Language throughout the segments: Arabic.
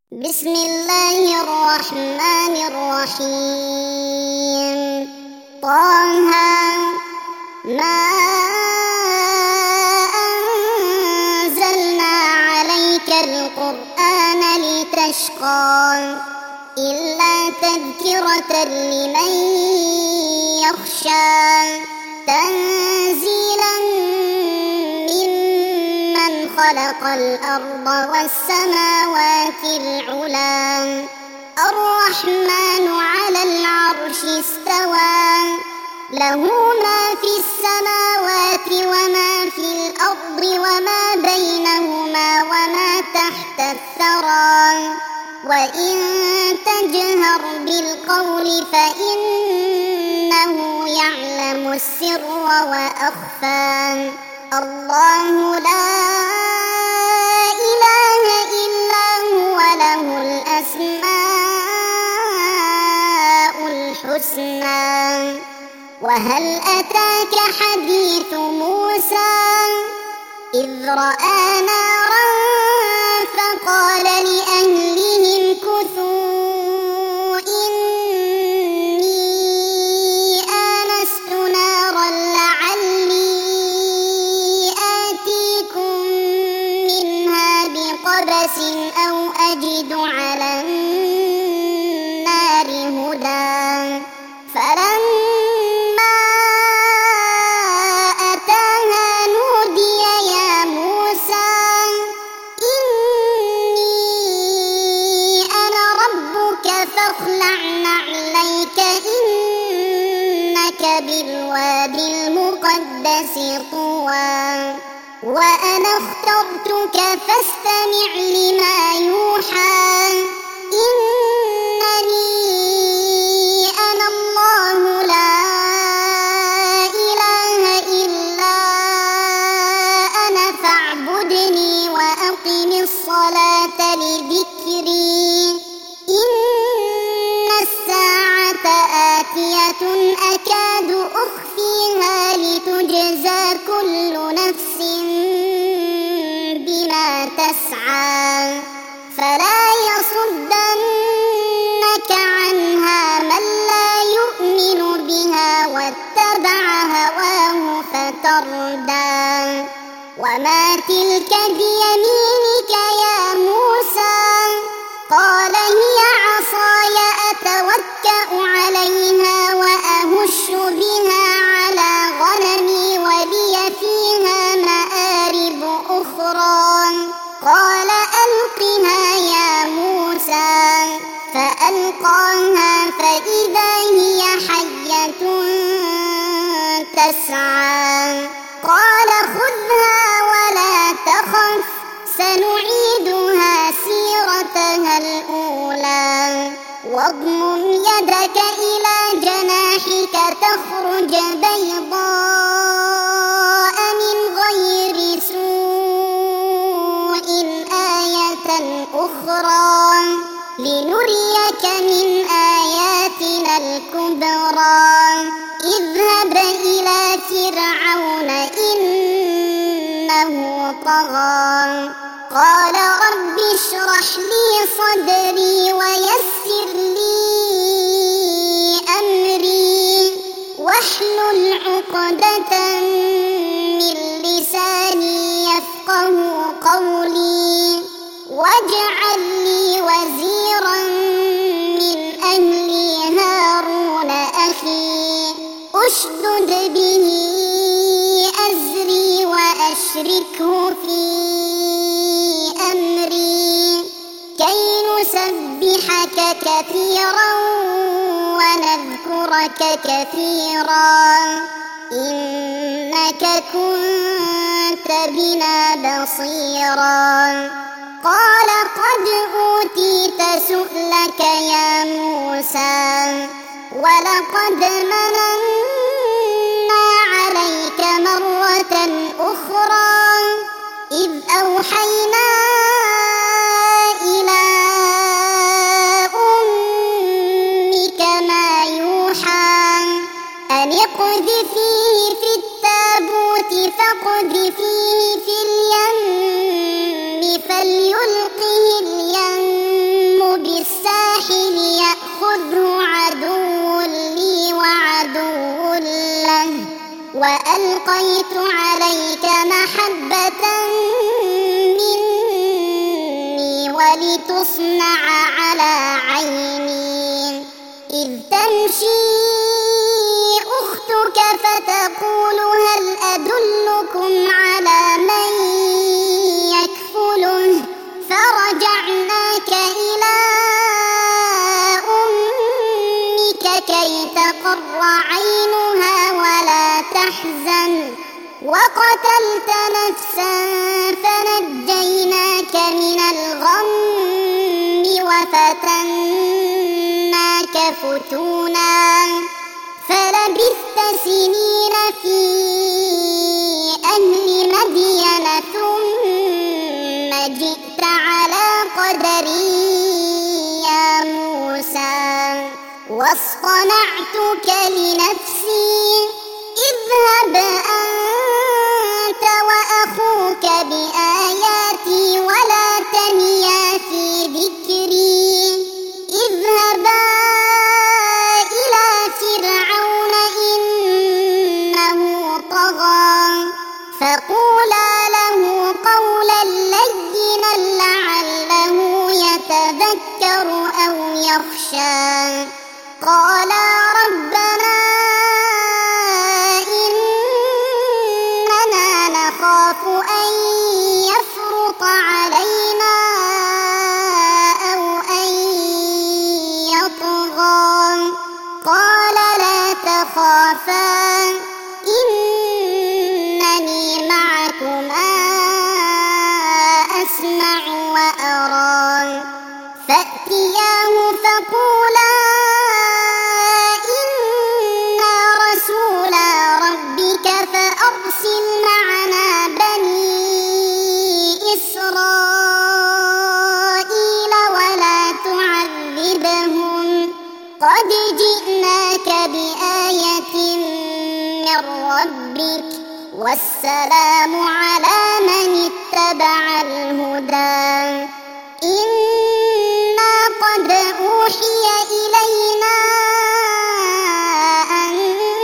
بسم الله الرحمن الرحيم. طه ما أنزلنا عليك القرآن لتشقى إلا تذكرة لمن يخشى تنزيلا ممن خلق الأرض والسماوات العلى الرحمن على العرش استوى له ما في السماوات وما في الأرض وما بينهما وما تحت الثرى وإن تجهر بالقول فإنه يعلم السر وأخفى الله لا إله إلا هو له الأسماء الحسنى. وهل أتاك حديث موسى إذ رأى نارا فقال لأهلهم كثوا إني آنست نارا لعلي آتيكم منها بقبس أو أجد على النار هدى. فلما أتاها نودي يا موسى إني أنا ربك فاخلع نعليك إنك بالوادي المقدس طوى وأنا اخترتك فاستمع لما يوحى إنني أنا الله لا إله إلا أنا فاعبدني وأقم الصلاة لذكري إن الساعة آتية أكاد أخفيها لتجزى كل نفس بما تسعى فلا يصدنك عنها من لا يؤمن بها واتبع هواه فتردى. وما تلك بيمينك يا موسى قال هي عصاي أتوكأ عليها وأهش بها على غنمي ولي فيها مآرب أخرى قال ألقها يا موسى فألقاها فإذا هي حية تسعى قال خذها ولا تخف سنعيدها سيرتها الأولى واضمم يدك إلى جناحك تخرج بيضاء من غير سوء آية أخرى لنريك من آياتنا الكبرى اذهب إلى فرعون إنه طغى قال رب اشرح لي صدري ويسر لي أمري واحلل عقدة من لساني يفقه قولي واجعل لي وزيرا من أهلي هارون أخي أشدد به أزري وأشركه في أمري كي نسبحك كثيرا ونذكرك كثيرا إنك كنت بنا بصيرا. قال قد أوتيت سؤلك يا موسى ولقد مننا عليك مرة أخرى إذ أوحينا إلى أمك ما يوحى أن اقذفيه في التابوت فاقذفيه في اليم فليلقه اليم ألقيت عليك محبة مني ولتصنع على عيني. إذ تمشي أختك فتقول هل أدلكم على من يكفله، فرجعناك إلى أمك كي تقر عينها ولا تحزن، وقتلت نفسا فنجيناك من الغم وفتناك فتونا، فلبثت سنين في أهل مدين ثم جئت على قدري يا موسى، واصطنعتك لنفسي. اذهب أنت وأخوك بآياتي ولا تنيا في ذكري. اذهبا إلى فرعون إنه طغى، فقولا له قولا لينا لعله يتذكر أو يخشى. قالا ربنا إننا نخاف أن يفرط علينا أو أن يطغى. قال لا تخافا إنني معكما أسمع وأرى. فأتياه فقولا إنا رسولا ربك فأرسل معنا بني إسرائيل ولا تعذبهم، قد جئناك بآية من ربك، والسلام على من اتبع الهدى. إنا قد أوحي إلينا أن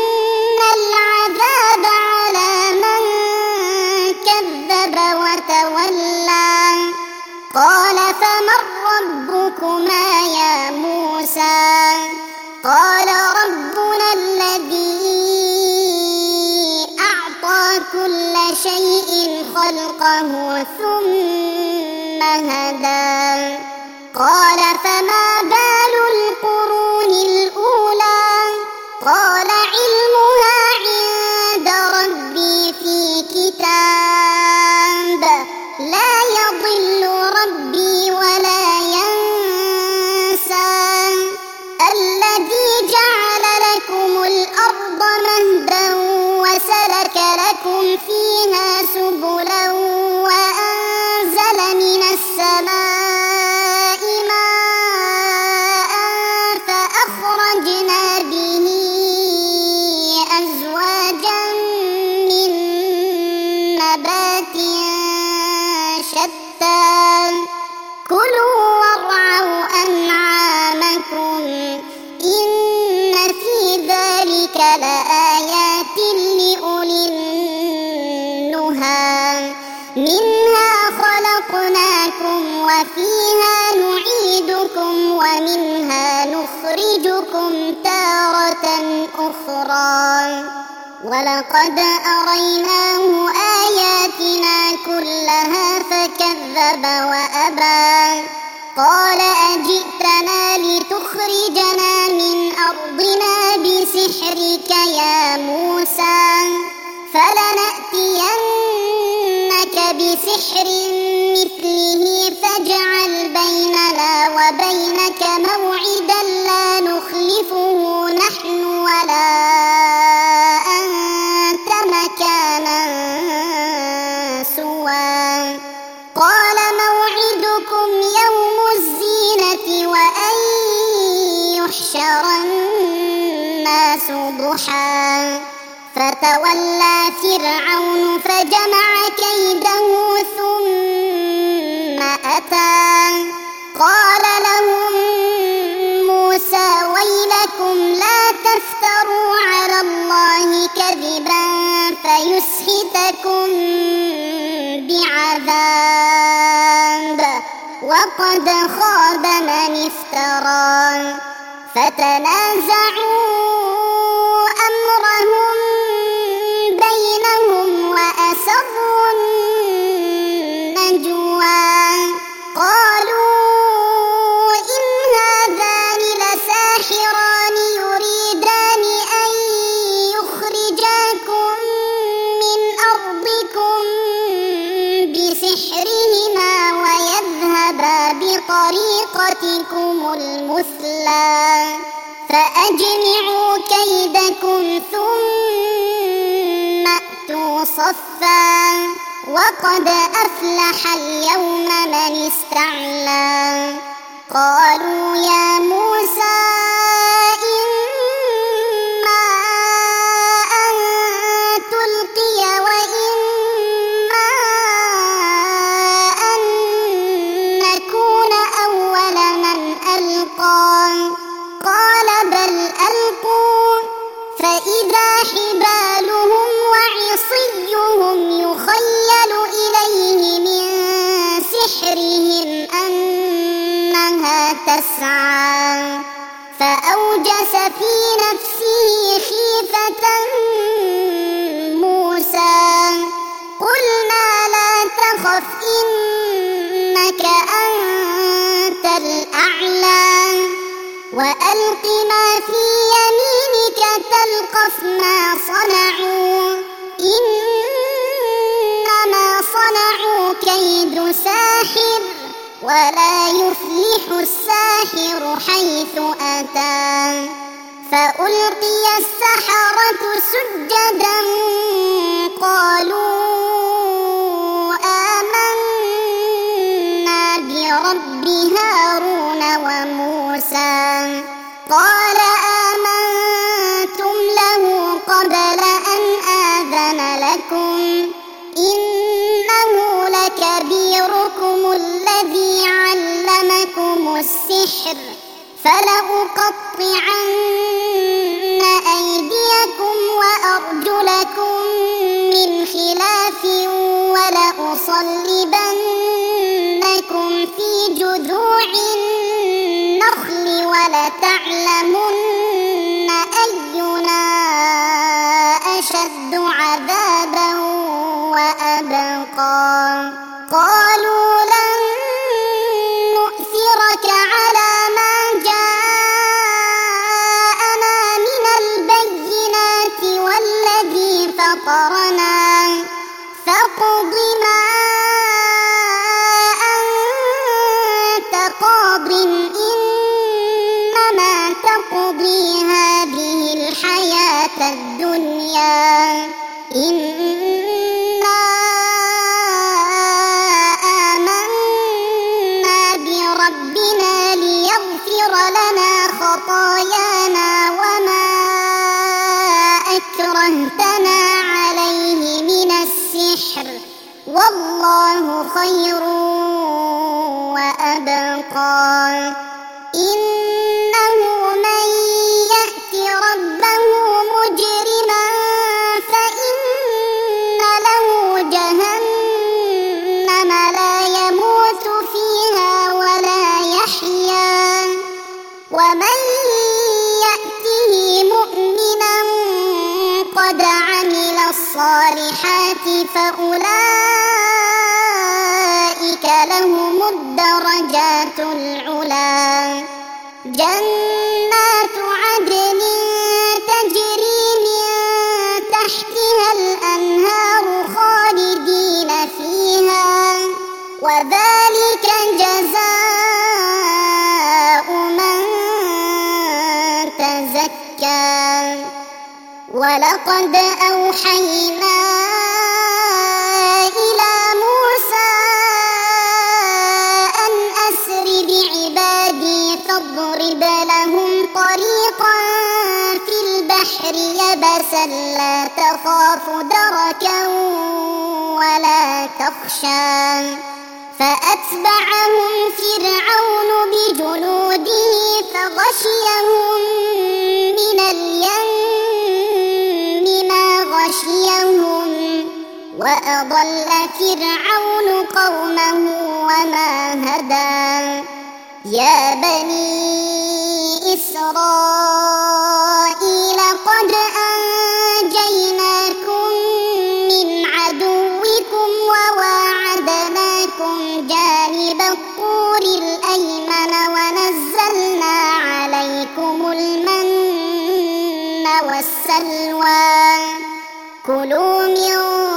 العذاب على من كذب وتولى. قال فمن ربكما يا موسى؟ قال ربنا الذي أعطى كل شيء خلقه ثم هدى. قال فما بال القرون الأولى؟ قال علمها عند ربي في كتاب لا يضل ربي ولا ينسى. الذي جعل لكم الأرض مهدا وسلك لكم فيها سبلا وأنزل من السماء ماء فأخرجنا به أزواجا من نبات شتى. كلوا وارعوا أنعامكم إن في ذلك لآيات لأولي النهى. منها خلقناكم وفيها نعيدكم ومنها نخرجكم تارة أخرى. ولقد أريناه آياتنا كلها فكذب وأبى. قال أجئتنا لتخرجنا من أرضنا بسحرك يا موسى؟ فلنأتينك بسحر مثله فاجعل بيننا وبينك موعدا لا نخلفه نحن ولا أنت مكانا سوى. قال موعدكم يوم الزينة وأن يحشر الناس ضحى. فتولى فرعون فجمع كيده ثم أتى. قال لهم موسى ويلكم لا تفتروا على الله كذبا يسحتكم بعذاب وقد خاب من افترى فتنازعوا أمرهم بينهم وأسروا النجوى قالوا إن هذان لساحران يريدان أن يخرجاكم من أرضكم بسحرهما ويذهبا بطريقتكم المثلى فأجمعوا كيدكم ثم أتوا صفا وقد أفلح اليوم من استعلى قالوا يا موسى إما أن تلقي وإما أن نكون أول من ألقى قال بل ألقوا فإذا حبالهم وعصيهم يخيل إليه من سحرهم أنها تسعى فأوجس في نفسه خيفة موسى قلنا لا تخف إنك أنت الأعلى وألق ما في يمينك تلقف ما صنعوا إنما صنعوا كيد ساحر ولا يفلح الساحر حيث أتى فألقي السحرة سجدا قالوا آمنا برب هارون وموسى قال آمنتم له قبل أن آذن لكم إنه لكبيركم الذي علمكم السحر فلأقطعن أيديكم وأرجلكم من خلاف ولأصلبنكم في جذوع النخل ولتعلمن أينا أشد عذابا وأبقى قالوا لن نؤثرك على ما جاءنا من البينات والذي فطرنا فاقض ما أنت قاض إنما تقضي هذه الحياة الدنيا إنا آمنا بربنا ليغفر لنا خطايانا وما أكرهتنا عليه من السحر والله خير وأبقى إنه من يأت ربه مجرما فإن له جهنم لا يموت فيها ولا يحيا ومن يأته مؤمنا قد عمل الصالحات فأولئك لهم الدرجات العلى جنات عدن تجري من تحتها الأنهار خالدين فيها وذلك جزاء من تزكى ولقد أوحينا إلى موسى أن أسر بعبادي فاضرب لهم طريقا في البحر يبسا لا تخاف دركا ولا تخشى فأتبعهم فرعون بجنوده فغشيهم من اليم ما غشيهم وأضل فرعون قومه وما هدى يا بني إسرائيل قد أنجيناكم من عدوكم وواعدناكم جانب الطور الأيمن ونزلنا عليكم المن والسلوى كلوا من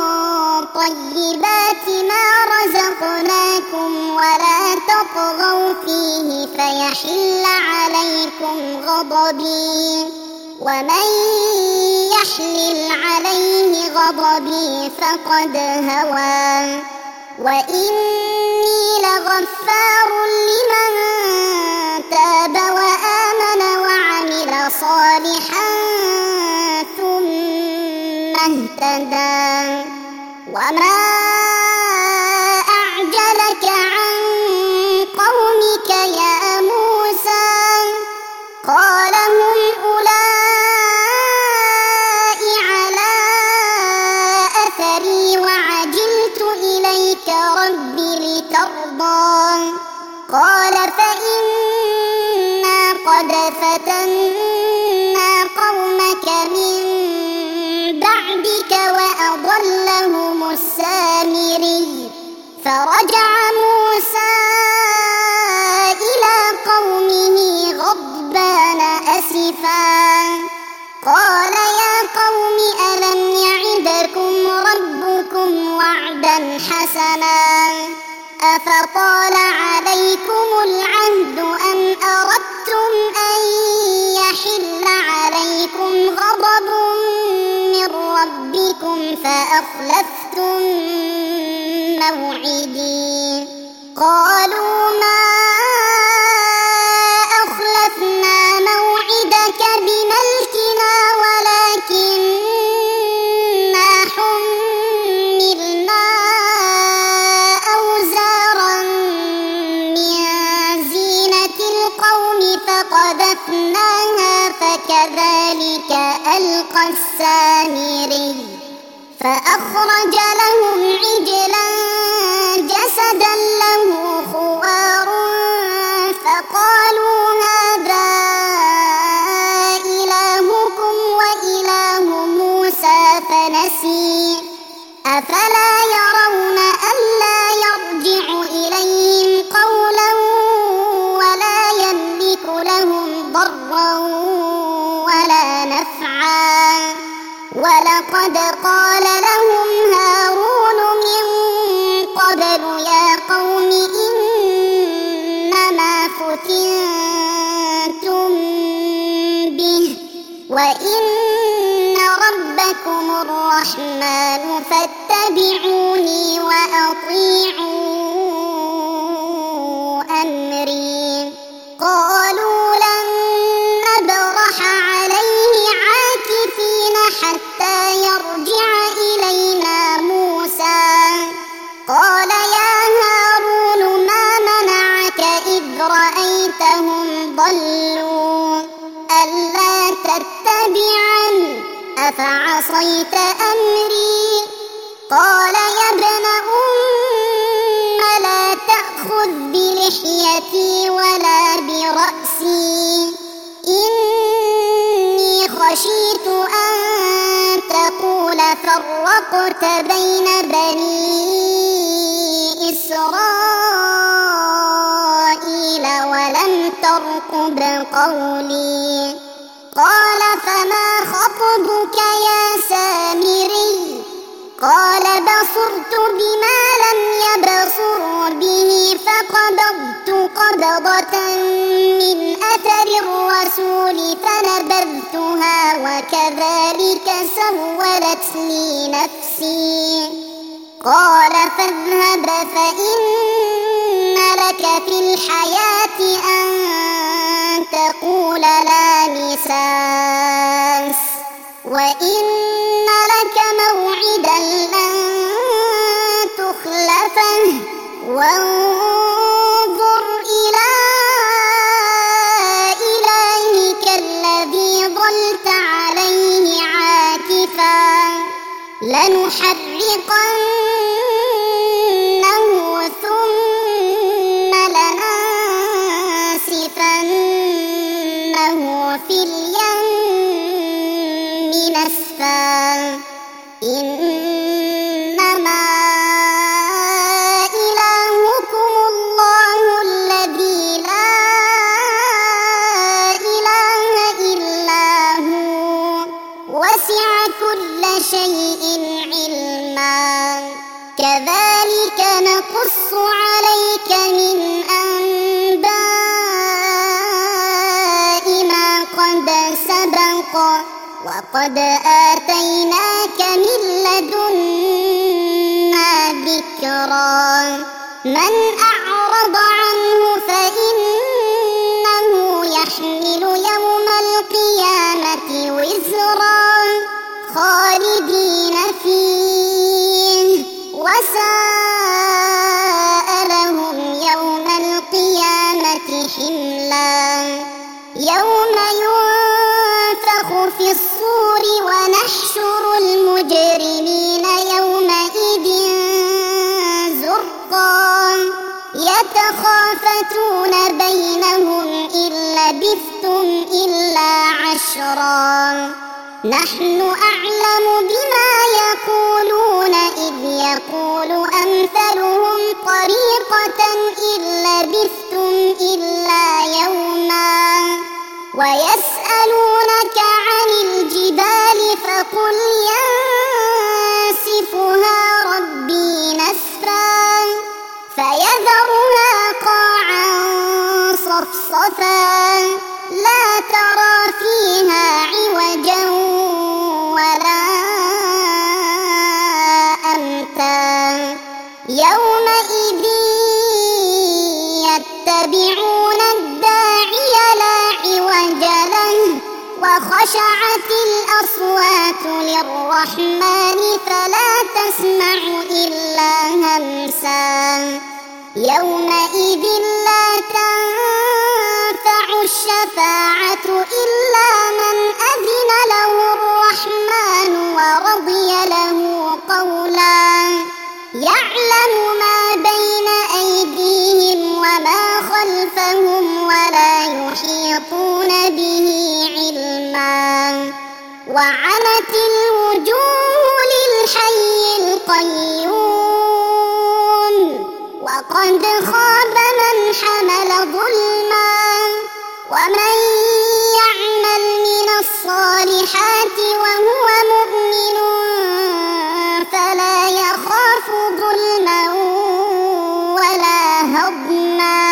طيبات ما رزقناكم ولا تطغوا فيه فيحل عليكم غضبي ومن يحلل عليه غضبي فقد هوى وإني لغفار لمن تاب وآمن وعمل صالحا ثم اهتدى وما أعجلك عن قومك يا موسى قال هم أولئك على أثري وعجلت إليك رب لترضى قال فإنا قد فتنا قومك من بعدك وأضلهم السامري فرجع موسى إلى قومه غضبان أسفا قال يا قوم ألم يعدكم ربكم وعدا حسنا أفطال عليكم العهد أم أردتم أن يحل عليكم غضب من ربكم فأخلفتم موعدي قالوا ما أخلفنا موعدك بملكنا ولكننا حملنا أوزارا من زينة القوم فقذفناها فكذلك ألقى السامري فأخرج لهم عجلا جسدا له خوار فقالوا هذا إلهكم وإله موسى فنسي أفلا يرون ألا يرجع إليهم قولا ولا يملك لهم ضرا ولا نفعا ولقد قال لهم هارون من قبل يا قوم إنما فتنتم به وإن ربكم الرحمن فاتبعوني وأطيعوا أمري قالوا لن نبرح عليه عاكفين حتى يرجع إلينا موسى قال يا هارون ما منعك إذ رأيتهم ضلوا ألا تتبعني أفعصيت أمري قال يا ابن أم لا تأخذ بلحيتي ولا برأسي إني خشيت أن تقول فرقت بين بني إسرائيل ولم ترقب قولي قال فما خطبك يا سامري قال بصرت بما لم يبصروا به فقبضت قبضة من أثر الرسول فنبذتها وكذلك سولت لي نفسي قال فاذهب فإن لك في الحياة أن تقول لا مساس وإن لك موعدا لن تخلفه وانظر إلى إلهك الذي ظلت عليه عاكفا لنحرقن في اليم نسفا إنما إلهكم الله الذي لا إله إلا هو وسع كل شيء علما كذلك نقص عليك من أنباء ما قد سبق وقد آتيناك من لدنا ذكرا من أعرض عنه فإنه يحمل يوم القيامة وزرا خالدين فيه وساء لهم يوم القيامة حملا يوم ينفخ في الصور ونحشر المجرمين يومئذ زرقا يتخافتون بينهم إن لبثتم إلا عشرا نحن أعلم بما يقولون إذ يقول أمثلهم طريقة إن لبثتم إلا يوما ويسألونك عن الجبال فقل ينسفها ربي نسفا فيذرها قاعا صفصفا لا ترى فيها عوجا ولا أمتا يومئذ يتبعون الداعي لا عوج له وخشعت الأصوات للرحمن فلا تسمع إلا همسا يومئذ لا تنفع الشفاعة إلا من أذن له الرحمن ورضي له قولا يعلم ما بين أيديهم وما خلفهم ولا يحيطون به علما وعنت الوجوه للحي القيوم وقد خاب من حمل ظلما ومن يعمل من الصالحات وهو مؤمن فلا يخاف ظلما ولا هضما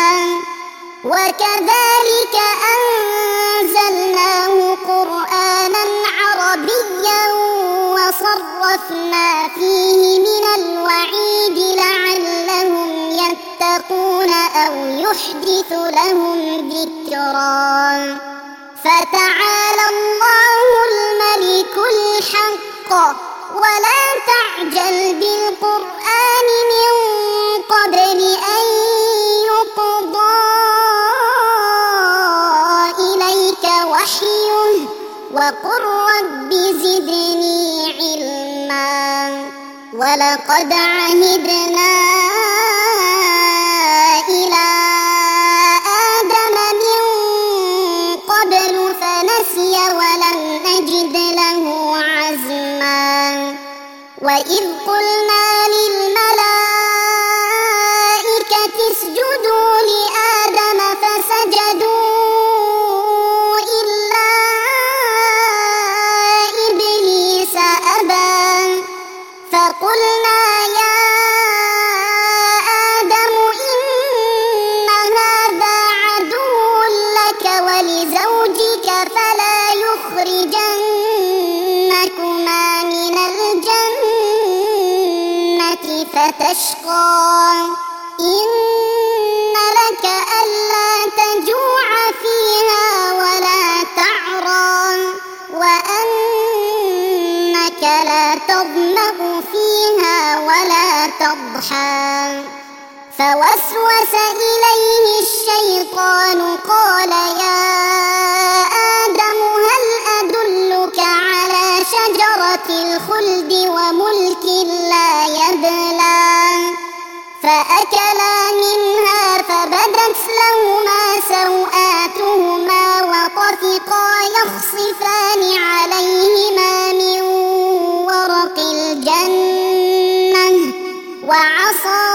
وكذلك أنزلناه قرآنا عربيا وصرفنا فيه من الوعيد لعلهم يتقون أو يحدث لهم ذكرا فتعالى الله الملك الحق ولا تعجل بالقرآن من قبل أن يقضى إليك وحيه وقل رب زدني علما ولقد عهدنا إلى آدم من قبل فنسي ولم نجد له عزما وإذ قلنا للملائكة اسجدوا لآدم فسجدوا إلا إبليس أبى فقلنا يا آدم إن هذا عدو لك ولزوجك فلا يخرجنكما من الجنة فتشقى إن لك ألا تجوع فيها ولا تعرى وأنك لا تظمأ فيها ولا تضحى فوسوس إليه الشيطان قال يا آدم هل أدلك على شجرة الخلد وملك لا يبلى فأكلا منها فبدت لهما سوآتهما وطفقا يخصفان عليهما من ورق الجنة وعصى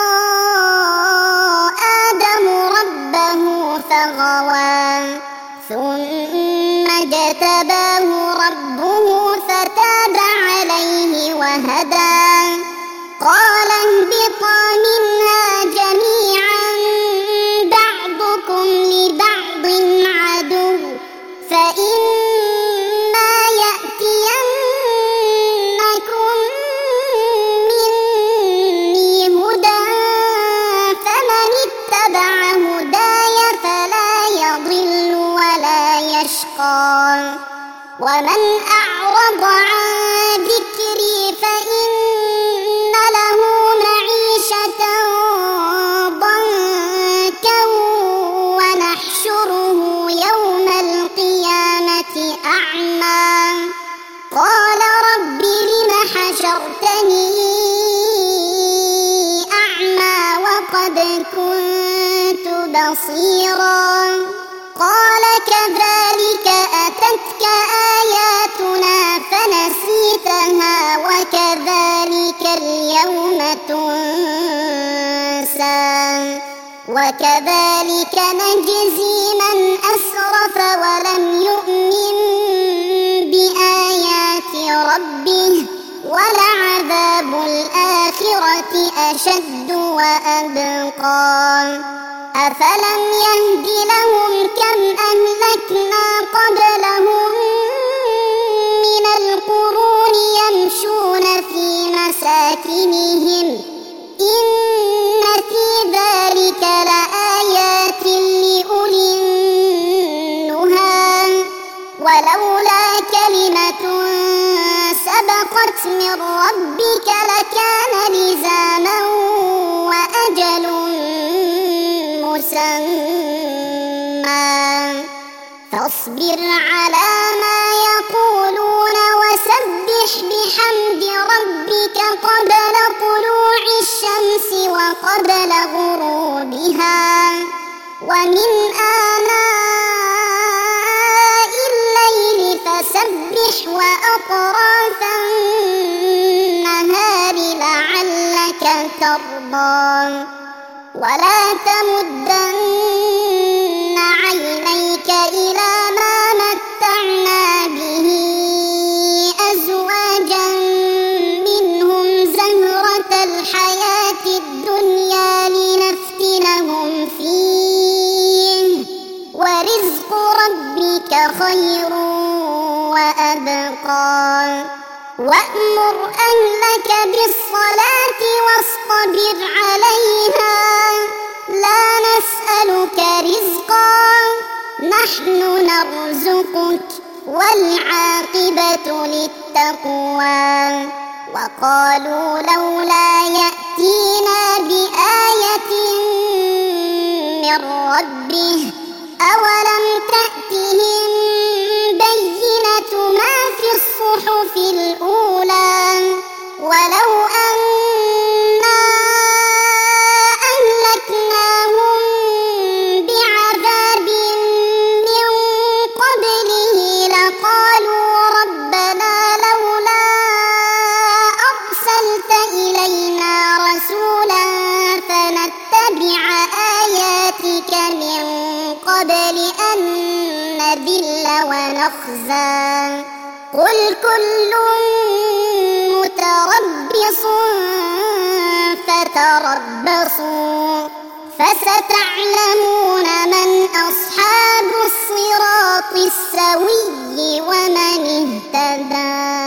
آدم ربه فغوى ثم اجتباه ربه فتاب عليه وهدى قال اهبطا منها جميعا بعضكم لبعض عدو فإما يأتينكم مني هدى فمن اتبع هداي فلا يضل ولا يشقى ومن أعرض عن ذكري فإن له معيشة ضنكا ونحشره يوم القيامة أعمى قال رب لم حشرتني أعمى وقد كنت بصيرا قال كذلك أتتك آياتنا فنسيتها وكذلك اليوم تنسى وكذلك نجزي من أسرف ولم يؤمن بآيات ربه ولعذاب الآخرة أشد وأبقى أفلم يهد لهم كم أهلكنا قبلهم من القرون يمشون في مساكنهم إن في ذلك لآيات لأولي النهى ولولا كلمة سبقت من ربك لكان لزاما وأجل مسمى فاصبر على ما يقولون وسبح بحمد ربك قبل طلوع الشمس وقبل غروبها ومن آناء الليل فسبح وأطراف النهار لعلك ترضى ولا تمدن عينيك إلى ما متعنا به أزواجا منهم زهرة الحياة الدنيا لنفتنهم فيه ورزق ربك خير وأبقى وأمر أهلك بالصلاة واصطبر عليها لا نسألك رزقا نحن نرزقك والعاقبة للتقوى وقالوا لولا يأتينا بآية من ربه أولم تأتهم بينة ما في الصحف الأولى ولو أنا أهلكناهم بعذاب من قبله لقالوا ربنا لولا أرسلت إلينا رسولا فنتبع آياتك من قبل أن نذل ونخزى قل كل متربص فتربصوا فستعلمون من أصحاب الصراط السوي ومن اهتدى.